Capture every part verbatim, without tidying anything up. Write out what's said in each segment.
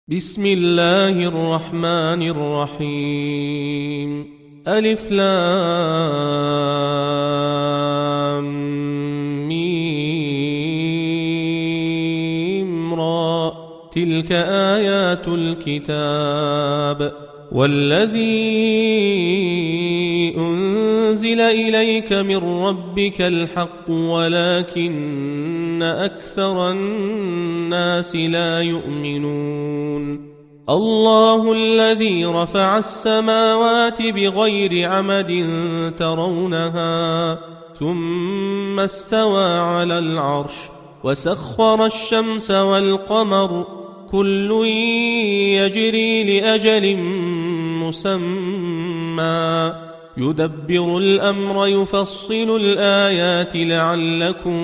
بسم الله الرحمن الرحيم ألف لام ميم را تلك آيات الكتاب والذي أنزل إليك من ربك الحق ولكن أكثر الناس لا يؤمنون الله الذي رفع السماوات بغير عمد ترونها ثم استوى على العرش وسخر الشمس والقمر كل يجري لأجل مسمى يدبر الأمر يفصل الآيات لعلكم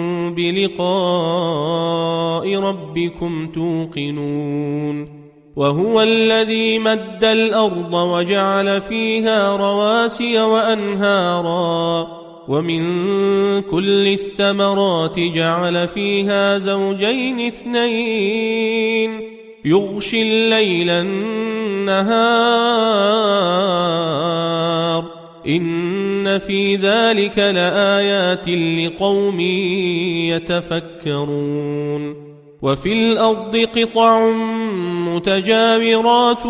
بلقاء ربكم توقنون وهو الذي مد الأرض وجعل فيها رواسي وأنهارا ومن كل الثمرات جعل فيها زوجين اثنين يغشي الليل النهار إن في ذلك لآيات لقوم يتفكرون وفي الأرض قطع متجاورات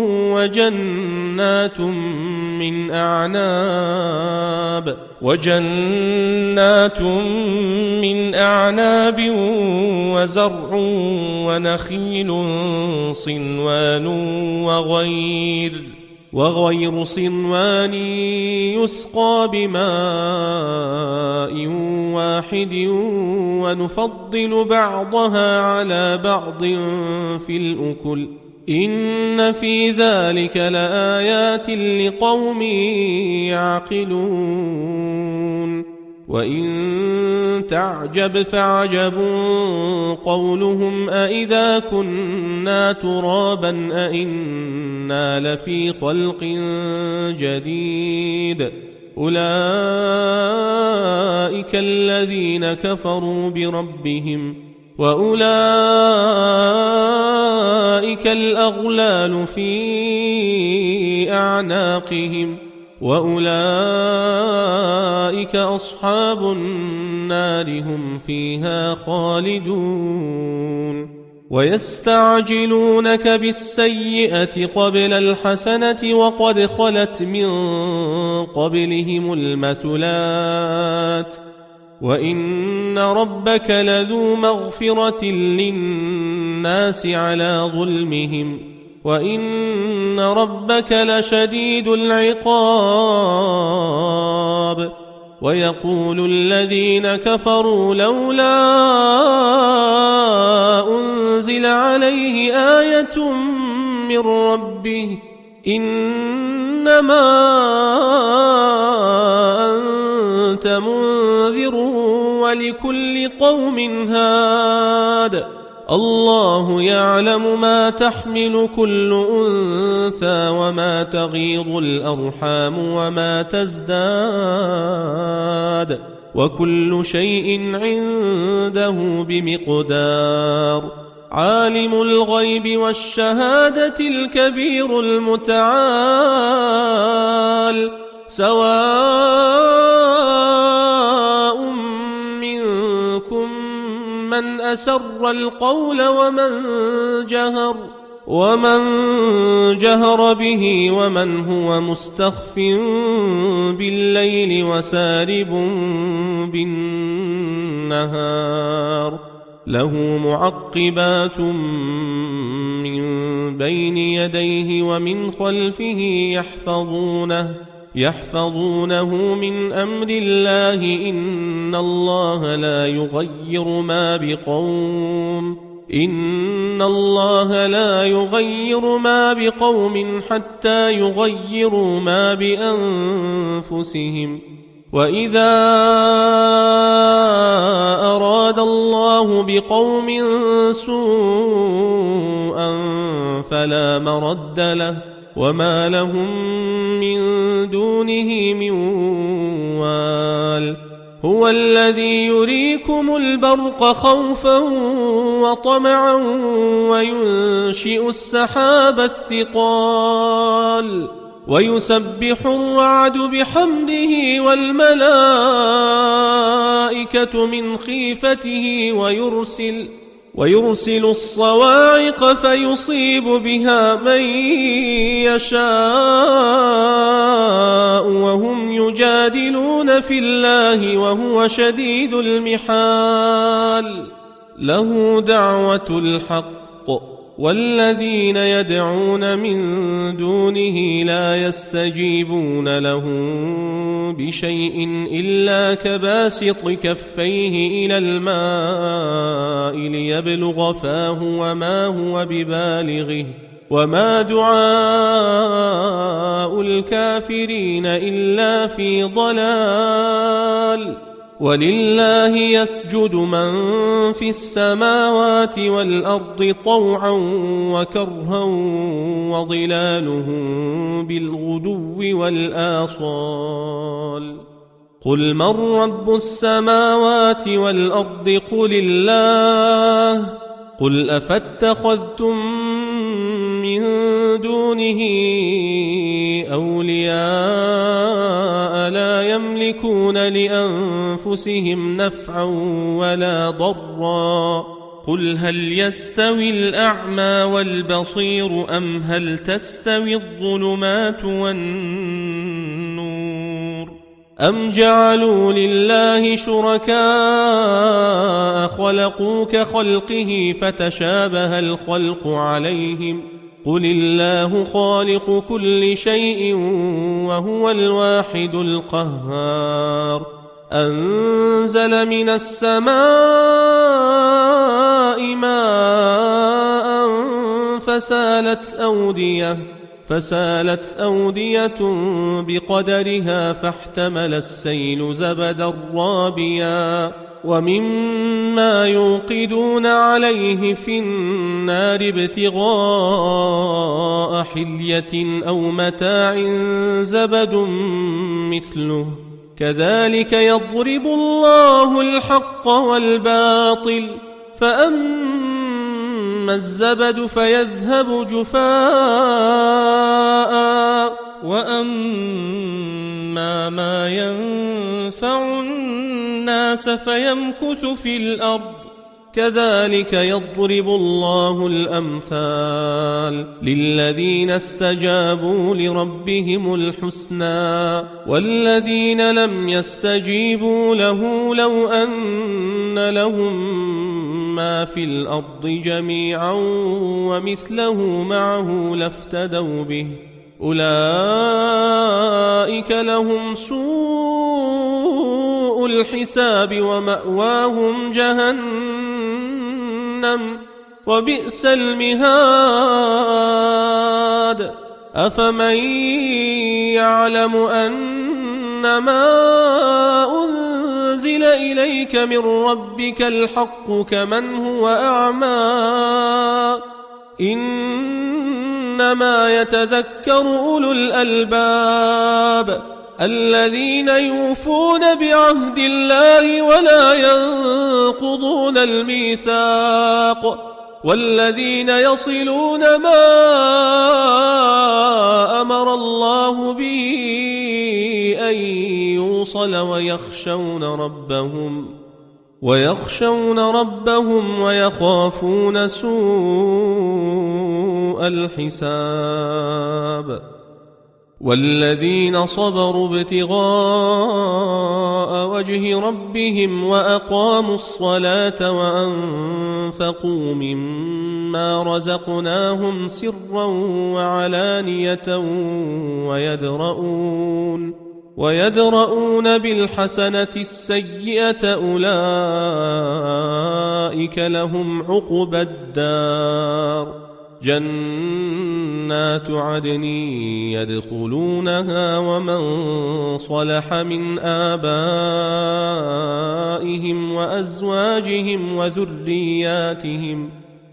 وجنات من أعناب وجنات من أعناب وزرع ونخيل صنوان وغير وغير صنوان يسقى بماء واحد ونفضل بعضها على بعض في الأكل إن في ذلك لآيات لقوم يعقلون وإن تعجب فعجب قولهم أإذا كنا ترابا أإنا لفي خلق جديد أولئك الذين كفروا بربهم وأولئك الأغلال في أعناقهم وأولئك أصحاب النار هم فيها خالدون ويستعجلونك بالسيئة قبل الحسنة وقد خلت من قبلهم المثلات وإن ربك لذو مغفرة للناس على ظلمهم وإن ربك لشديد العقاب ويقول الذين كفروا لولا أنزل عليه آية من ربه إنما أنت منذر ولكل قوم هاد الله يعلم ما تحمل كل أنثى وما تغيض الأرحام وما تزداد وكل شيء عنده بمقدار عالم الغيب والشهادة الكبير المتعال سواء منكم من أسر القول ومن جهر ومن جهر به ومن هو مستخف بالليل وسارب بالنهار له معقبات من بين يديه ومن خلفه يحفظونه يحفظونه من أمر الله إن الله لا يغير ما بقوم إن الله لا يغير ما بقوم حتى يغيروا ما بأنفسهم وإذا أراد الله بقوم سوءا فلا مرد له وما لهم من دونه من وال هو الذي يريكم البرق خوفا وطمعا وينشئ السحاب الثقال ويسبح الرعد بحمده والملائكة من خيفته ويرسل ويرسل الصواعق فيصيب بها من يشاء وهم يجادلون في الله وهو شديد المحال له دعوة الحق والذين يدعون من دونه لا يستجيبون له بشيء إلا كباسط كفيه إلى الماء ليبلغ فاه وما هو ببالغه وما دعاء الكافرين إلا في ضلال ولله يسجد من في السماوات والأرض طوعا وكرها وظلالهم بالغدو والآصال قل من رب السماوات والأرض قل الله قل أفاتخذتم من دونه أولياء لا يملكون لأنفسهم نفعا ولا ضرا قل هل يستوي الأعمى والبصير أم هل تستوي الظلمات والنور أم جعلوا لله شركاء خلقوا كخلقه فتشابه الخلق عليهم قل الله خالق كل شيء وهو الواحد القهار أنزل من السماء ماء فسالت أودية فسالت أودية بقدرها فاحتمل السيل زبدا رابيا ومما يوقدون عليه في النار ابتغاء حلية أو متاع زبد مثله كذلك يضرب الله الحق والباطل فأما الزبد فيذهب جفاء وأما ما ينفع الناس فيمكث في الأرض كذلك يضرب الله الأمثال للذين استجابوا لربهم الحسنى والذين لم يستجيبوا له لو أن لهم ما في الأرض جميعا ومثله معه لافتدوا به أولئك لهم سوء الحساب ومأواهم جهنم وبئس المهاد أفمن يعلم أنما أنزل إليك من ربك الحق كمن هو أعمى إنما يتذكر أولو الألباب الذين يوفون بعهد الله ولا ينقضون الميثاق والذين يصلون ما أمر الله به أن يوصل ويخشون ربهم ويخشون ربهم ويخافون سوء الحساب والذين صبروا ابتغاء وجه ربهم وأقاموا الصلاة وأنفقوا مما رزقناهم سرا وعلانية ويدرؤون ويدرؤون بالحسنة السيئة أولئك لهم عقبى الدار جنات عدن يدخلونها ومن صلح من آبائهم وأزواجهم وذرياتهم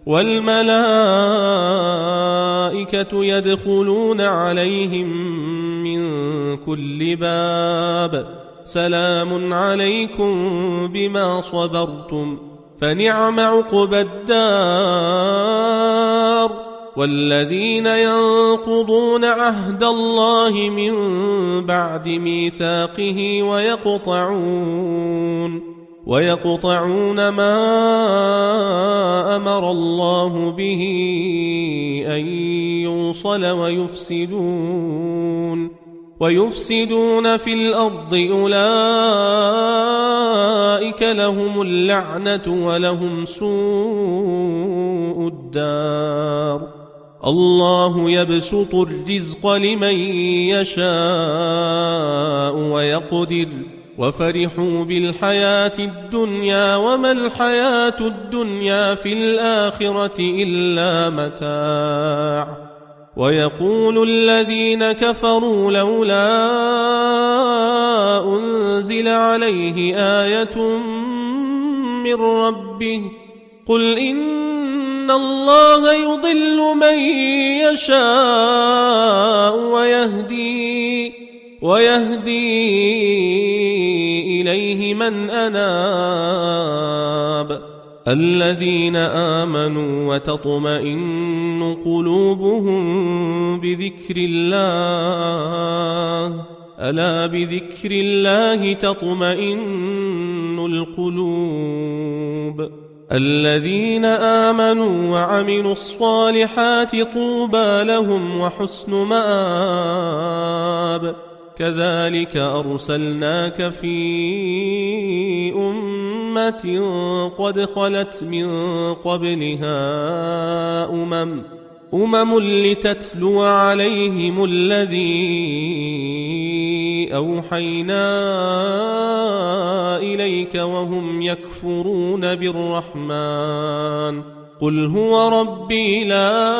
والملائكة يدخلون عليهم من كل باب سلام عليكم بما صبرتم فنعم عقبى الدار والذين ينقضون عهد الله من بعد ميثاقه ويقطعون ويقطعون ما أمر الله به أن يوصل ويفسدون ويفسدون في الأرض أولئك لهم اللعنة ولهم سوء الدار الله يبسط الرزق لمن يشاء ويقدر وفرحوا بالحياة الدنيا وما الحياة الدنيا في الآخرة إلا متاع ويقول الذين كفروا لولا أنزل عليه آية من ربه قل إن الله يضل من يشاء ويهدي ويهدي إليه من أناب الذين آمنوا وتطمئن قلوبهم بذكر الله ألا بذكر الله تطمئن القلوب الذين آمنوا وعملوا الصالحات طوبى لهم وحسن مآب كذلك أرسلناك في أمة قد خلت من قبلها أمم أمم لتتلو عليهم الذي أوحينا إليك وهم يكفرون بالرحمن قل هو ربي لا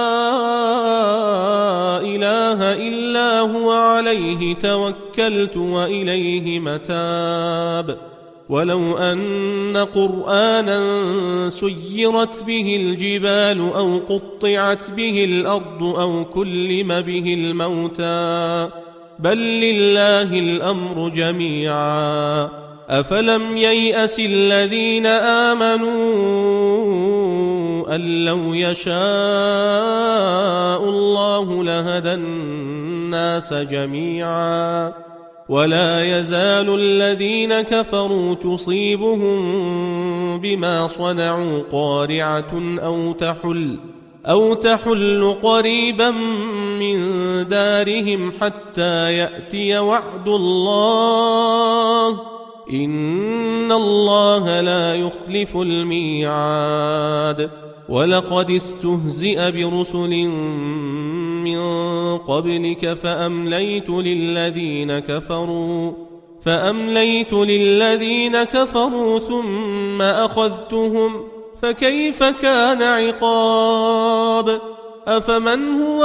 إله إلا هو عليه توكلت وإليه متاب ولو أن قرآنا سيرت به الجبال أو قطعت به الأرض أو كلم به الموتى بل لله الأمر جميعا أفلم ييأس الذين آمنوا أن لو يشاء الله لهدى الناس جميعا ولا يزال الذين كفروا تصيبهم بما صنعوا قارعة أو تحل أو تحل قريبا من دارهم حتى يأتي وعد الله إن الله لا يخلف الميعاد ولقد استهزئ برسل من قبلك فأمليت للذين كفروا فأمليت للذين كفروا ثم أخذتهم فكيف كان عقاب أفمن هو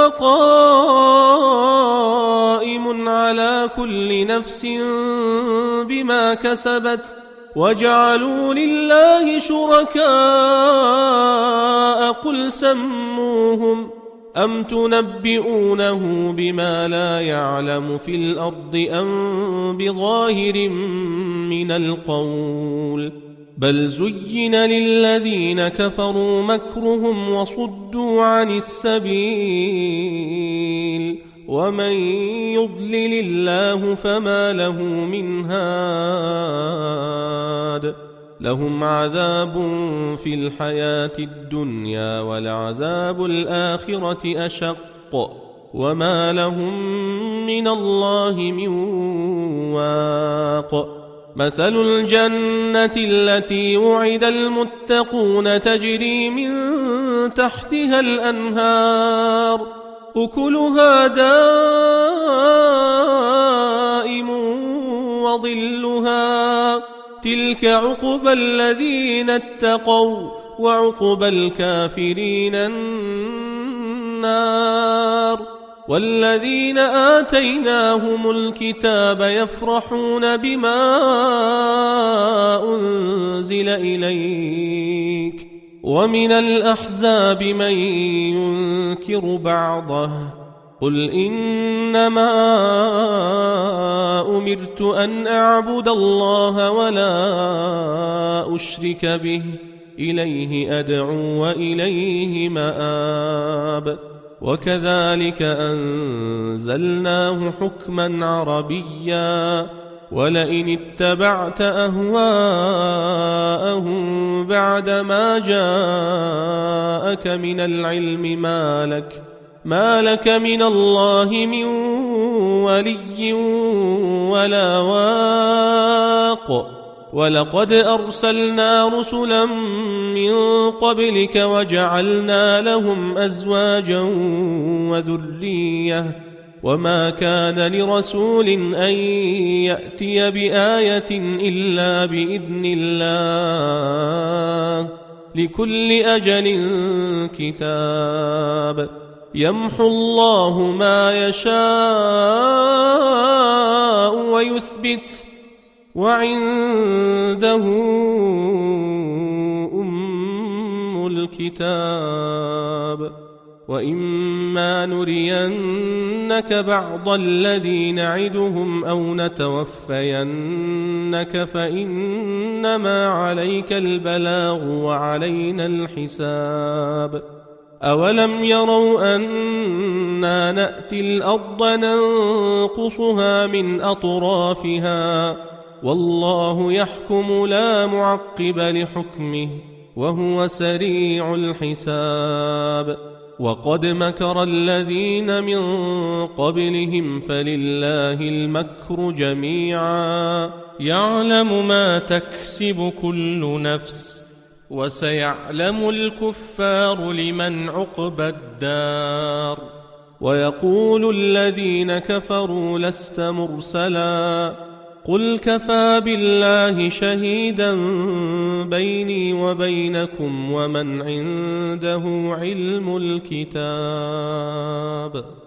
قائم على كل نفس بما كسبت وجعلوا لله شركاء قل سموهم أم تنبئونه بما لا يعلم في الأرض أم بظاهر من القول بل زين للذين كفروا مكرهم وصدوا عن السبيل ومن يضلل الله فما له من هاد لهم عذاب في الحياة الدنيا ولعذاب الآخرة أشق وما لهم من الله من واق مثل الجنة التي وعد المتقون تجري من تحتها الأنهار أكلها دائم وظلها تلك عقبى الذين اتقوا وعقبى الكافرين النار والذين آتيناهم الكتاب يفرحون بما أنزل إليك ومن الأحزاب من ينكر بعضه قل إنما أمرت أن أعبد الله ولا أشرك به إليه أدعو وإليه مآب. وكذلك أنزلناه حكما عربيا ولئن اتبعت أهواءهم بعدما جاءك من العلم ما لك ما لك من الله من ولي ولا واق. ولقد أرسلنا رسلا من قبلك وجعلنا لهم أزواجا وذرية وما كان لرسول أن يأتي بآية إلا بإذن الله لكل أجل كتاب. يمحو الله ما يشاء ويثبت وعنده أم الكتاب. وإما نرينك بعض الذي نعدهم أو نتوفينك فإنما عليك البلاغ وعلينا الحساب. أولم يروا أنا نأتي الأرض ننقصها من أطرافها والله يحكم لا معقب لحكمه وهو سريع الحساب. وقد مكر الذين من قبلهم فلله المكر جميعا يعلم ما تكسب كل نفس وسيعلم الكفار لمن عقبى الدار. ويقول الذين كفروا لست مرسلا قل كفى بالله شهيدا بيني وبينكم ومن عنده علم الكتاب.